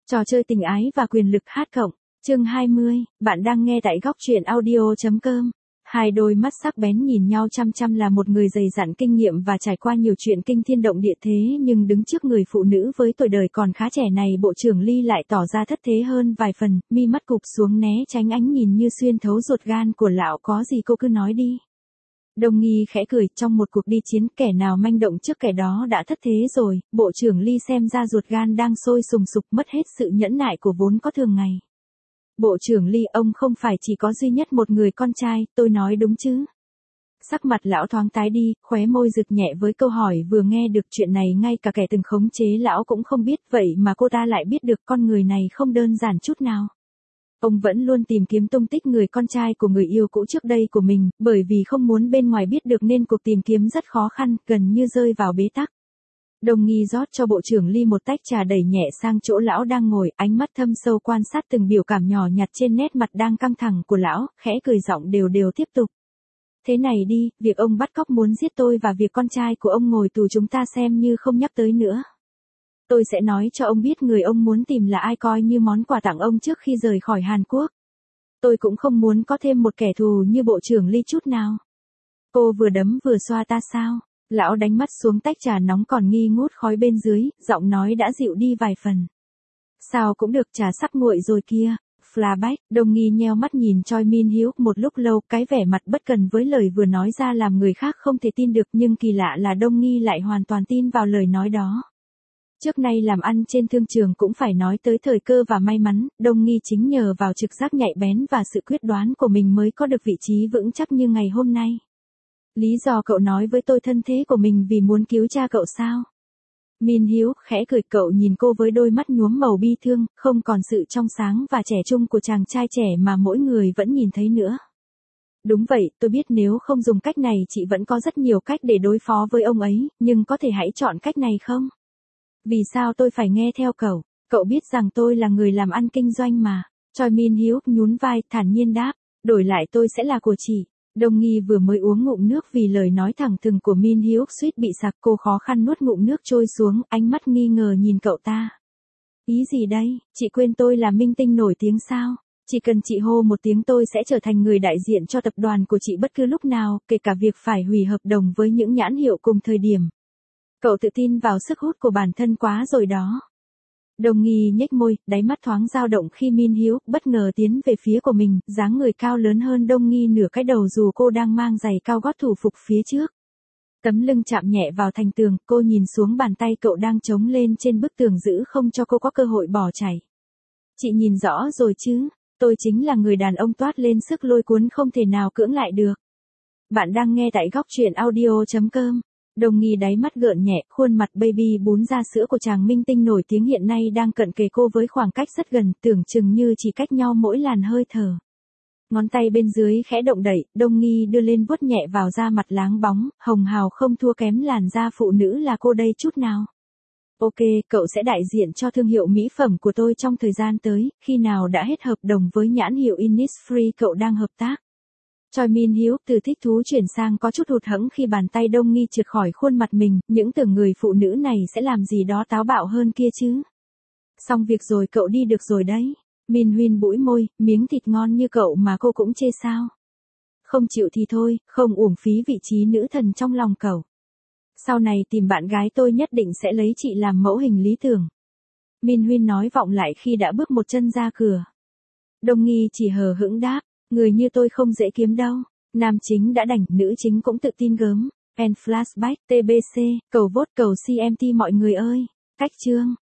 Trò chơi tình ái và quyền lực hát cộng. Chương 20, bạn đang nghe tại góc truyện audio.com. Hai đôi mắt sắc bén nhìn nhau chăm chăm là một người dày dặn kinh nghiệm và trải qua nhiều chuyện kinh thiên động địa thế nhưng đứng trước người phụ nữ với tuổi đời còn khá trẻ này Bộ trưởng Ly lại tỏ ra thất thế hơn vài phần, mi mắt cụp xuống né tránh ánh nhìn như xuyên thấu ruột gan của lão có gì cô cứ nói đi. Đông Nghi khẽ cười, trong một cuộc đi chiến kẻ nào manh động trước kẻ đó đã thất thế rồi, Bộ trưởng Ly xem ra ruột gan đang sôi sùng sục mất hết sự nhẫn nại của vốn có thường ngày. Bộ trưởng Ly, ông không phải chỉ có duy nhất một người con trai, tôi nói đúng chứ? Sắc mặt lão thoáng tái đi, khóe môi rực nhẹ với câu hỏi vừa nghe được chuyện này ngay cả kẻ từng khống chế lão cũng không biết, vậy mà cô ta lại biết được con người này không đơn giản chút nào. Ông vẫn luôn tìm kiếm tung tích người con trai của người yêu cũ trước đây của mình, bởi vì không muốn bên ngoài biết được nên cuộc tìm kiếm rất khó khăn, gần như rơi vào bế tắc. Đông Nghi rót cho Bộ trưởng Ly một tách trà đẩy nhẹ sang chỗ lão đang ngồi, ánh mắt thâm sâu quan sát từng biểu cảm nhỏ nhặt trên nét mặt đang căng thẳng của lão, khẽ cười giọng đều đều tiếp tục. Thế này đi, việc ông bắt cóc muốn giết tôi và việc con trai của ông ngồi tù chúng ta xem như không nhắc tới nữa. Tôi sẽ nói cho ông biết người ông muốn tìm là ai coi như món quà tặng ông trước khi rời khỏi Hàn Quốc. Tôi cũng không muốn có thêm một kẻ thù như Bộ trưởng Ly chút nào. Cô vừa đấm vừa xoa ta sao? Lão đánh mắt xuống tách trà nóng còn nghi ngút khói bên dưới, giọng nói đã dịu đi vài phần. Sao cũng được, trà sắp nguội rồi kia. Flashback, Đông Nghi nheo mắt nhìn Choi Min Hyuk một lúc lâu, cái vẻ mặt bất cần với lời vừa nói ra làm người khác không thể tin được nhưng kỳ lạ là Đông Nghi lại hoàn toàn tin vào lời nói đó. Trước nay làm ăn trên thương trường cũng phải nói tới thời cơ và may mắn, Đông Nghi chính nhờ vào trực giác nhạy bén và sự quyết đoán của mình mới có được vị trí vững chắc như ngày hôm nay. Lý do cậu nói với tôi thân thế của mình vì muốn cứu cha cậu sao? Min Hyuk khẽ cười, cậu nhìn cô với đôi mắt nhuốm màu bi thương, không còn sự trong sáng và trẻ trung của chàng trai trẻ mà mỗi người vẫn nhìn thấy nữa. Đúng vậy, tôi biết nếu không dùng cách này chị vẫn có rất nhiều cách để đối phó với ông ấy, nhưng có thể hãy chọn cách này không? Vì sao tôi phải nghe theo cậu? Cậu biết rằng tôi là người làm ăn kinh doanh mà. Choi Min Hyuk nhún vai, thản nhiên đáp, đổi lại tôi sẽ là của chị. Đông Nghi vừa mới uống ngụm nước vì lời nói thẳng thừng của Min Hyuk suýt bị sặc, cô khó khăn nuốt ngụm nước trôi xuống, ánh mắt nghi ngờ nhìn cậu ta. Ý gì đây, chị quên tôi là minh tinh nổi tiếng sao? Chỉ cần chị hô một tiếng tôi sẽ trở thành người đại diện cho tập đoàn của chị bất cứ lúc nào, kể cả việc phải hủy hợp đồng với những nhãn hiệu cùng thời điểm. Cậu tự tin vào sức hút của bản thân quá rồi đó. Đông Nghi nhếch môi, đáy mắt thoáng dao động khi Min Hyuk bất ngờ tiến về phía của mình, dáng người cao lớn hơn Đông Nghi nửa cái đầu dù cô đang mang giày cao gót thủ phục phía trước. Tấm lưng chạm nhẹ vào thành tường, cô nhìn xuống bàn tay cậu đang chống lên trên bức tường giữ không cho cô có cơ hội bỏ chạy. Chị nhìn rõ rồi chứ, tôi chính là người đàn ông toát lên sức lôi cuốn không thể nào cưỡng lại được. Bạn đang nghe tại góc truyện audio.com. Đông Nghi đáy mắt gợn nhẹ, khuôn mặt baby bún ra sữa của chàng minh tinh nổi tiếng hiện nay đang cận kề cô với khoảng cách rất gần, tưởng chừng như chỉ cách nhau mỗi làn hơi thở. Ngón tay bên dưới khẽ động đẩy, Đông Nghi đưa lên vuốt nhẹ vào da mặt láng bóng, hồng hào không thua kém làn da phụ nữ là cô đây chút nào. Ok, cậu sẽ đại diện cho thương hiệu mỹ phẩm của tôi trong thời gian tới, khi nào đã hết hợp đồng với nhãn hiệu Innisfree cậu đang hợp tác. Choi Min Hyuk từ thích thú chuyển sang có chút hụt hẫng khi bàn tay Đông Nghi trượt khỏi khuôn mặt mình, những tưởng người phụ nữ này sẽ làm gì đó táo bạo hơn kia chứ. Xong việc rồi, cậu đi được rồi đấy. Min Huyên bũi môi, miếng thịt ngon như cậu mà cô cũng chê sao? Không chịu thì thôi, không uổng phí vị trí nữ thần trong lòng cậu. Sau này tìm bạn gái tôi nhất định sẽ lấy chị làm mẫu hình lý tưởng. Min Huyên nói vọng lại khi đã bước một chân ra cửa. Đông Nghi chỉ hờ hững đáp. Người như tôi không dễ kiếm đâu. Nam chính đã đành, nữ chính cũng tự tin gớm. And flashback, TBC, cầu vote cầu CMT mọi người ơi. Cách chương.